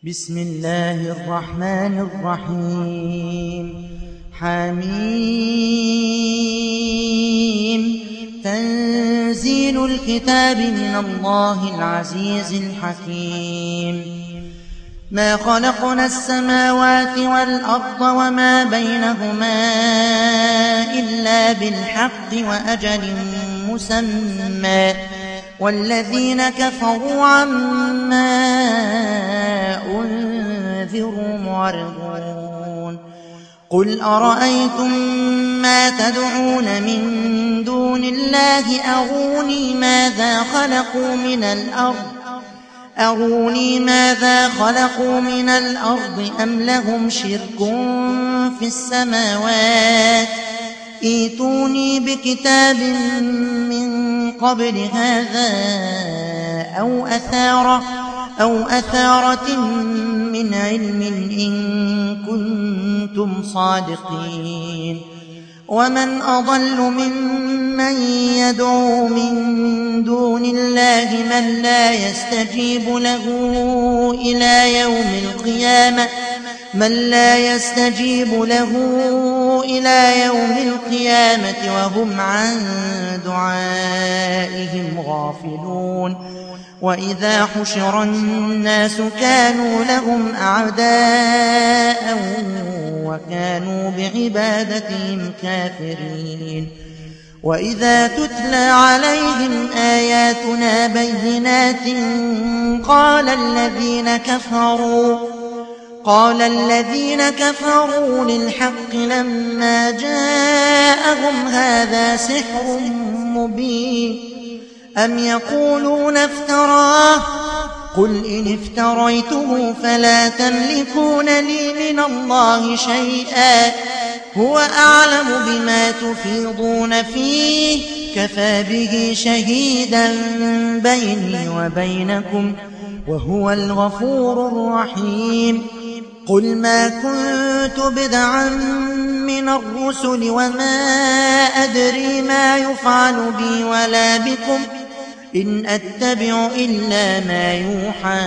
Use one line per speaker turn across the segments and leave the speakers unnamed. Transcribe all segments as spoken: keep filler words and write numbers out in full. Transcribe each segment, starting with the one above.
بسم الله الرحمن الرحيم. حميم. تنزيل الكتاب من الله العزيز الحكيم. ما خلقنا السماوات والأرض وما بينهما إلا بالحق وأجل مسمى، والذين كفروا عما أنذروا معرضون. قل أرأيتم ما تدعون من دون الله أروني ماذا خلقوا من الأرض أروني ماذا خلقوا من الأرض أم لهم شرك في السماوات، ائتوني بكتاب من قبل هذا أو أثارة أو أثارة من علم إن كنتم صادقين. ومن أضل ممن يدعو من دون الله من لا يستجيب له إلى يوم القيامة من لا يستجيب له إلى يوم القيامة وهم عن دعائهم غافلون. وإذا حشر الناس كانوا لهم أعداء وكانوا بعبادتهم كافرين. وإذا تتلى عليهم آياتنا بينات قال الذين كفروا قال الذين كفروا للحق لما جاءهم هذا سحر مبين أم يقولون افتراه قل إن افتريته فلا تملكون لي من الله شيئا هو أعلم بما تفيضون فيه كفى به شهيدا بيني وبينكم وهو الغفور الرحيم. قل ما كنت بدعا من الرسل وما أدري ما يفعل بي ولا بكم إن أتبع إلا ما يوحى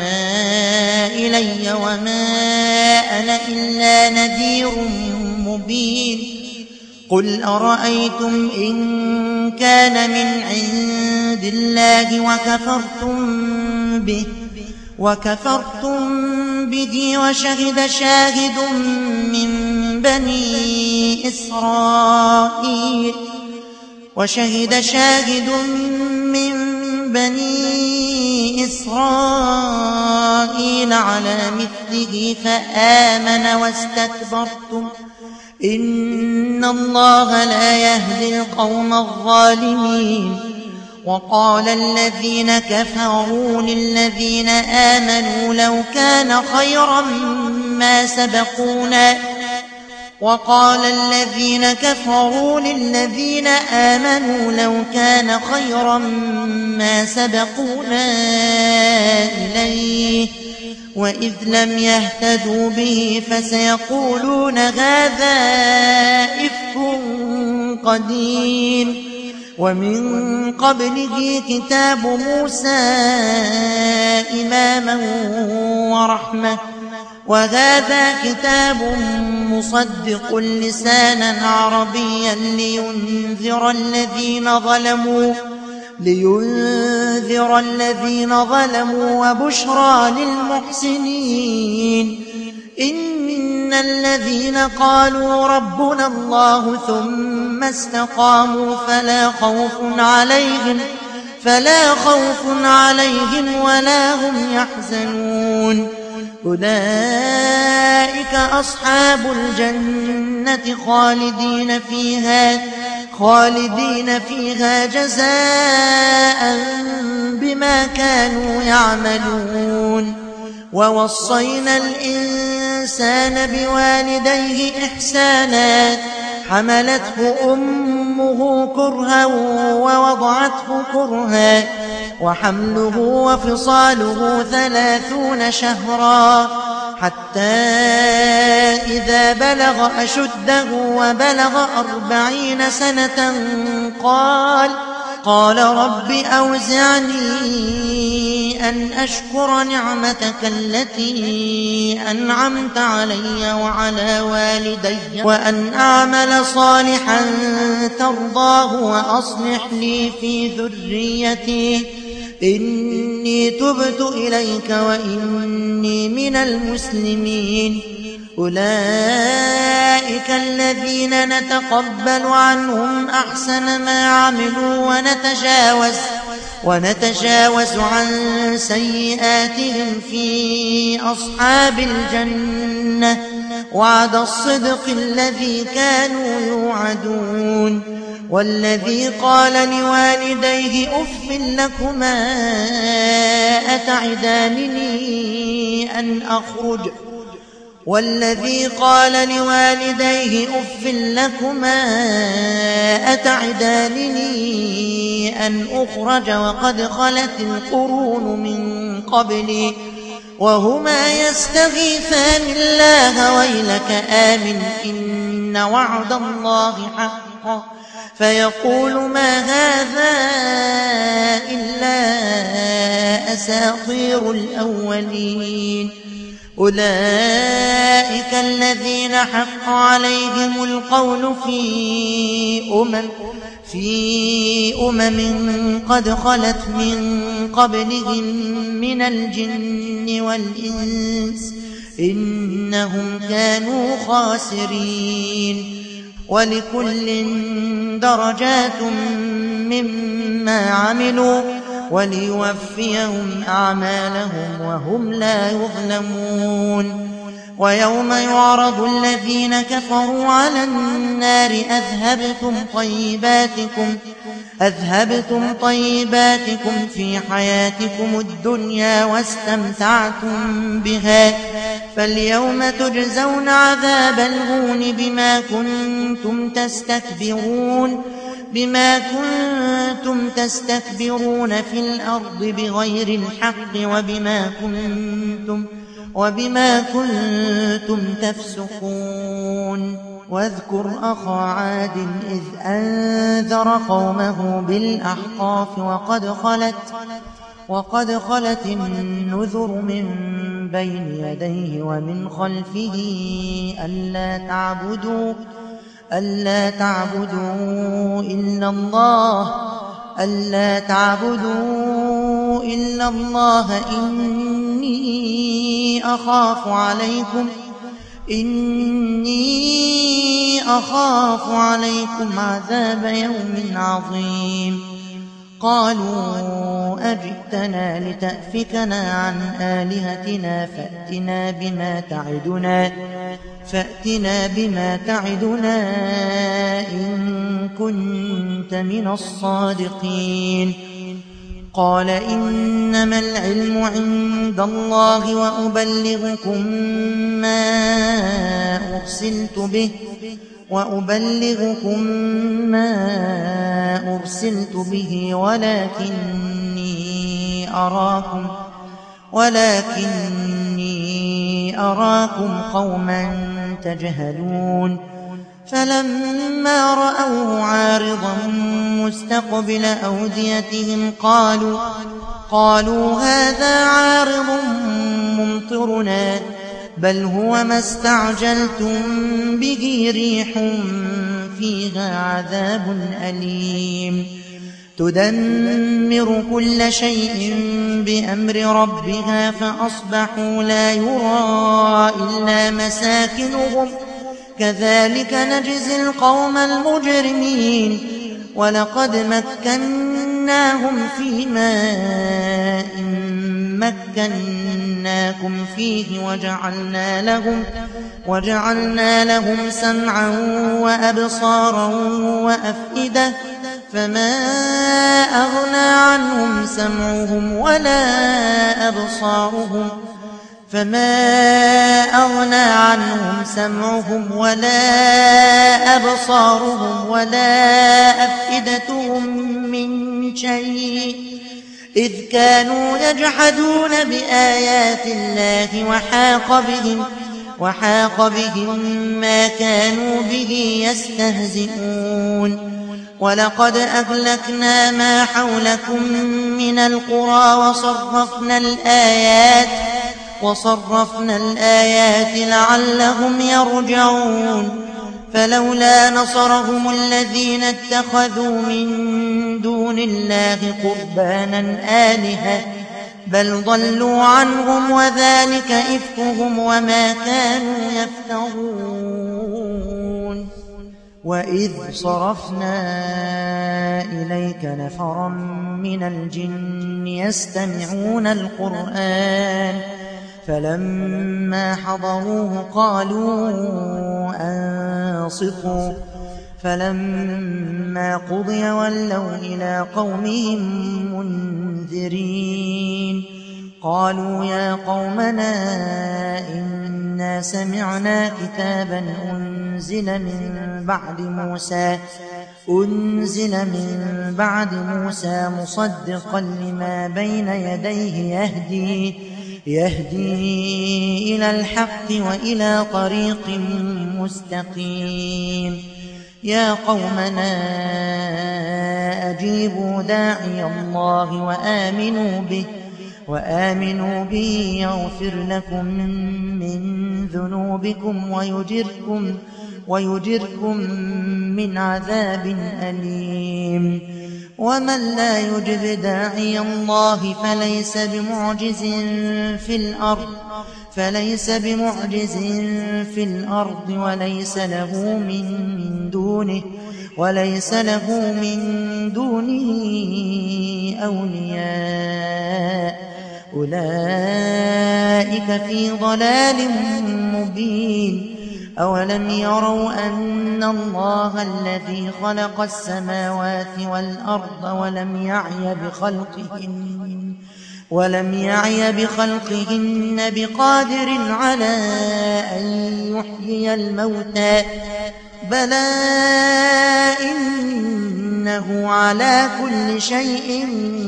إلي وما أنا إلا نذير مبين. قل أرأيتم إن كان من عند الله وكفرتم به وكفرتم به وشهد شاهد من بني إسرائيل وشهد شاهد من بني إسرائيل على مثله فآمن واستكبرتم إن الله لا يهدي القوم الظالمين. وقال الذين كفروا للذين آمنوا لو كان خيرا ما سبقونا وقال الذين كفروا للذين آمنوا لو كان خيرا ما سبقونا إليه وإذ لم يهتدوا به فسيقولون هذا إفك قديم. ومن قبله كتاب موسى إماما ورحمة وهذا كتاب مصدق لسانا عربيا لينذر الذين ظلموا لينذر الذين ظلموا وبشرى للمحسنين. إن الذين قالوا ربنا الله ثم استقاموا فلا خوف عليهم فلا خوف عليهم ولا هم يحزنون. أولئك أصحاب الجنة خالدين فيها خالدين فيها جزاء بما كانوا يعملون. ووصينا الإنسان بوالديه إحسانا حملته أمه كرها ووضعته كرها وحمله وفصاله ثلاثون شهرا حتى إذا بلغ أشده وبلغ أربعين سنة قال قال رب أوزعني أن أشكر نعمتك التي أنعمت علي وعلى والدي وأن أعمل صالحا ترضاه وأصلح لي في ذريتي إني تبت إليك وإني من المسلمين. أولئك الذين نتقبل عنهم أحسن ما عملوا ونتجاوز, ونتجاوز عن سيئاتهم في أصحاب الجنة وعد الصدق الذي كانوا يوعدون. والذي قال لوالديه أف لكما أتعدانني أن أخرج والذي قال لوالديه أف لكما أتعدانني أن أخرج وقد خلت القرون من قبلي وهما يستغيثان الله ويلك آمن إن وعد الله حق فيقول ما هذا إلا أساطير الأولين. أولئك الذين حق عليهم القول في أمم في أمم قد خلت من قبلهم من الجن والإنس إنهم كانوا خاسرين. ولكل درجات مما عملوا وليوفيهم أعمالهم وهم لا يظلمون. ويوم يعرض الذين كفروا على النار أذهبتم طيباتكم أذهبتم طيباتكم في حياتكم الدنيا واستمتعتم بها فاليوم تجزون عذاب الهون بما كنتم تستكبرون بما كنتم تستكبرون في الأرض بغير الحق وبما كنتم وبما كنتم تفسقون. واذكر أخا عاد إذ أنذر قومه بالأحقاف وقد خلت وقد خلت النذر من بين يديه ومن خلفه ألا تعبدوا ألا تعبدوا إلا الله ألا تعبدوا إلا الله إني أخاف عليكم إني أخاف عليكم عذاب يوم عظيم. قالوا أجئتنا لتأفكنا عن آلهتنا فأتنا بما تعدنا فأتنا بما تعدنا إن كنت من الصادقين. قال إنما العلم عند الله وأبلغكم ما أرسلت به وأبلغكم ما أرسلت به ولكني أراكم ولكني أراكم قوما تجهلون. فلما رأوه عارضا مستقبل أوديتهم قالوا قالوا هذا عارض ممطرنا بل هو ما استعجلتم به ريح فيها عذاب أليم تدمر كل شيء بأمر ربها فأصبحوا لا يرى إلا مساكنهم كذلك نجزي القوم المجرمين. ولقد مكناهم في ماء مكناكم فيه وجعلنا لهم وجعلنا لهم سمعا وأبصارا وأفئدة فما أغنى عنهم سمعهم ولا أبصارهم فما أغنى عنهم سمعهم ولا أبصارهم ولا أفئدتهم من شيء إذ كانوا يجحدون بآيات الله وحاق بهم وحاق بهم ما كانوا به يستهزئون. ولقد أهلكنا ما حولكم من القرى وصرفنا الآيات وصرفنا الآيات لعلهم يرجعون فلولا نصرهم الذين اتخذوا من دون الله قربانا آلهة بل ضلوا عنهم وذلك إفكهم وما كانوا يفترون وإذ صرفنا إليك نفرا من الجن يستمعون القرآن فلما حضروه قالوا أنصتوا فلما قضي ولوا إلى قومهم منذرين قالوا يا قومنا إنا سمعنا كتابا أنزل من بعد موسى أنزل من بعد موسى مصدقا لما بين يديه يهدي يهدي إلى الحق وإلى طريق مستقيم يا قومنا أجيبوا داعي الله وآمنوا به وآمنوا به يغفر لكم من ذنوبكم ويجركم ويجركم من عذاب أليم ومن لا يجب داعي الله فليس بمعجز في الأرض فليس بمعجز في الأرض وليس له من دونه وليس له من دونه أولياء أولئك في ضلال مبين أولم يروا أن الله الذي خلق السماوات والأرض ولم يعي بخلقهن ولم يعي بخلقهن بقادر على أن يحيي الموتى بلى إنه على كل شيء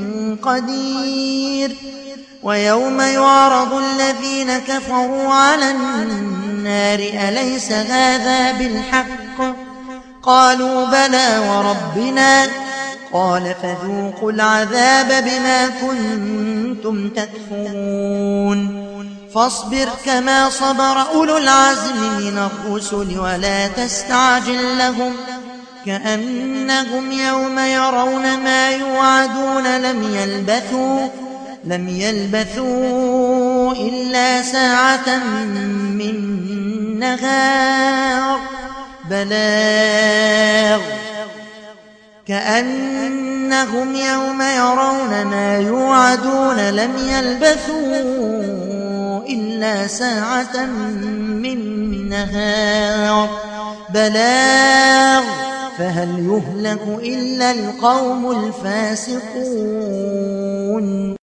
قدير ويوم يعرض الذين كفروا على النار أليس هذا بالحق قالوا بلى وربنا قال فذوقوا العذاب بما كنتم تكفرون فاصبر كما صبر أولو العزم من الرسل ولا تستعجل لهم كأنهم يوم يرون ما يوعدون لم يلبثوا لم يلبثوا إلا ساعة من نهار بلاغ كأنهم يوم يرون ما يوعدون لم يلبثوا إلا ساعة من نهار بلاغ فهل يهلك إلا القوم الفاسقون